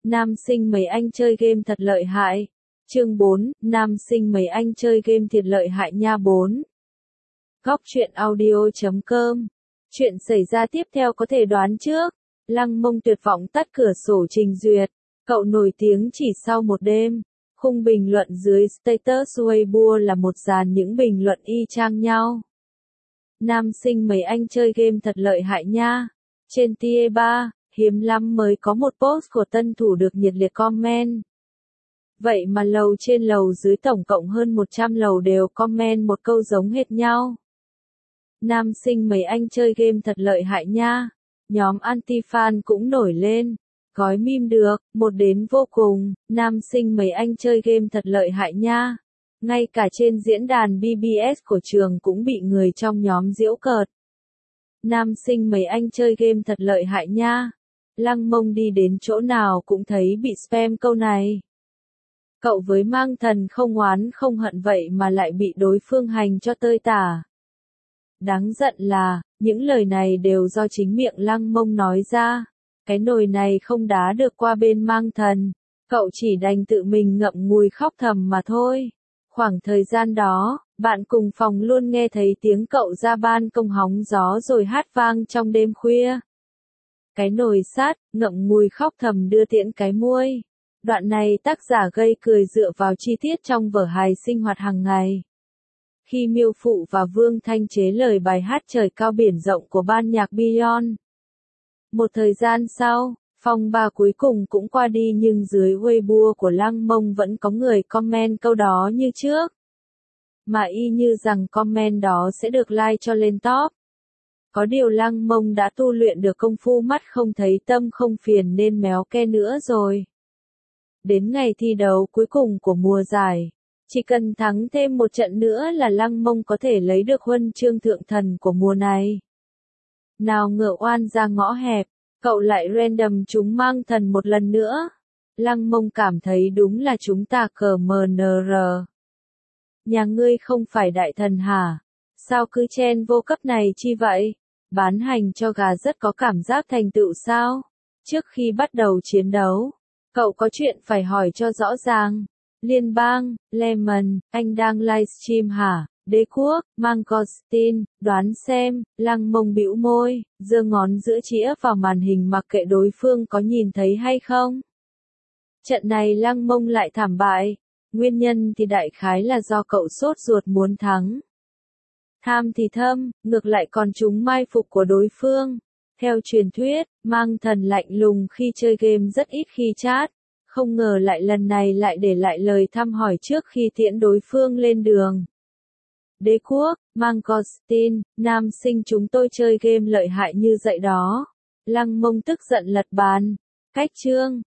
Nam sinh mấy anh chơi game thật lợi hại. Chương 4, nam sinh mấy anh chơi game thiệt lợi hại nha 4. Góc truyện audio.com. Chuyện xảy ra tiếp theo có thể đoán trước. Lăng Mông tuyệt vọng tắt cửa sổ trình duyệt. Cậu nổi tiếng chỉ sau một đêm. Khung bình luận dưới status Weibo là một dàn những bình luận y chang nhau. Nam sinh mấy anh chơi game thật lợi hại nha. Trên tier 3, hiếm lắm mới có một post của tân thủ được nhiệt liệt comment. Vậy mà lầu trên lầu dưới tổng cộng hơn 100 lầu đều comment một câu giống hệt nhau. Nam sinh mấy anh chơi game thật lợi hại nha. Nhóm anti-fan cũng nổi lên. Gói meme được, một đến vô cùng, nam sinh mấy anh chơi game thật lợi hại nha. Ngay cả trên diễn đàn BBS của trường cũng bị người trong nhóm giễu cợt. Nam sinh mấy anh chơi game thật lợi hại nha. Lăng Mông đi đến chỗ nào cũng thấy bị spam câu này. Cậu với mang thần không oán không hận vậy mà lại bị đối phương hành cho tơi tả. Đáng giận là, những lời này đều do chính miệng Lăng Mông nói ra. Cái nồi này không đá được qua bên mang thần. Cậu chỉ đành tự mình ngậm ngùi khóc thầm mà thôi. Khoảng thời gian đó, bạn cùng phòng luôn nghe thấy tiếng cậu ra ban công hóng gió rồi hát vang trong đêm khuya. Cái nồi sát, ngậm ngùi khóc thầm đưa tiễn cái muôi. Đoạn này tác giả gây cười dựa vào chi tiết trong vở hài sinh hoạt hàng ngày. Khi Miêu Phụ và Vương Thanh chế lời bài hát Trời cao biển rộng của ban nhạc Beyond. Một thời gian sau, phong ba cuối cùng cũng qua đi nhưng dưới Weibo của Lăng Mông vẫn có người comment câu đó như trước. Mà y như rằng comment đó sẽ được like cho lên top. Có điều Lăng Mông đã tu luyện được công phu mắt không thấy tâm không phiền nên méo ke nữa rồi. Đến ngày thi đấu cuối cùng của mùa giải, chỉ cần thắng thêm một trận nữa là Lăng Mông có thể lấy được huân chương thượng thần của mùa này. Nào ngờ oan ra ngõ hẹp, cậu lại random chúng mang thần một lần nữa. Lăng Mông cảm thấy đúng là chúng ta cờ MNR. Nhà ngươi không phải đại thần hả? Sao cứ chen vô cấp này chi vậy? Bán hành cho gà rất có cảm giác thành tựu sao? Trước khi bắt đầu chiến đấu, cậu có chuyện phải hỏi cho rõ ràng. Liên bang, Lemon, anh đang livestream hả? Đế quốc, Mangostin, đoán xem, Lăng Mông bĩu môi, giơ ngón giữa chĩa vào màn hình mặc kệ đối phương có nhìn thấy hay không. Trận này Lăng Mông lại thảm bại, nguyên nhân thì đại khái là do cậu sốt ruột muốn thắng. Tham thì thâm, ngược lại còn trúng mai phục của đối phương. Theo truyền thuyết, mang thần lạnh lùng khi chơi game rất ít khi chat, không ngờ lại lần này lại để lại lời thăm hỏi trước khi tiễn đối phương lên đường. Đế quốc, Mangostin, nam sinh chúng tôi chơi game lợi hại như vậy đó. Lăng Mông tức giận lật bàn. Cách chương,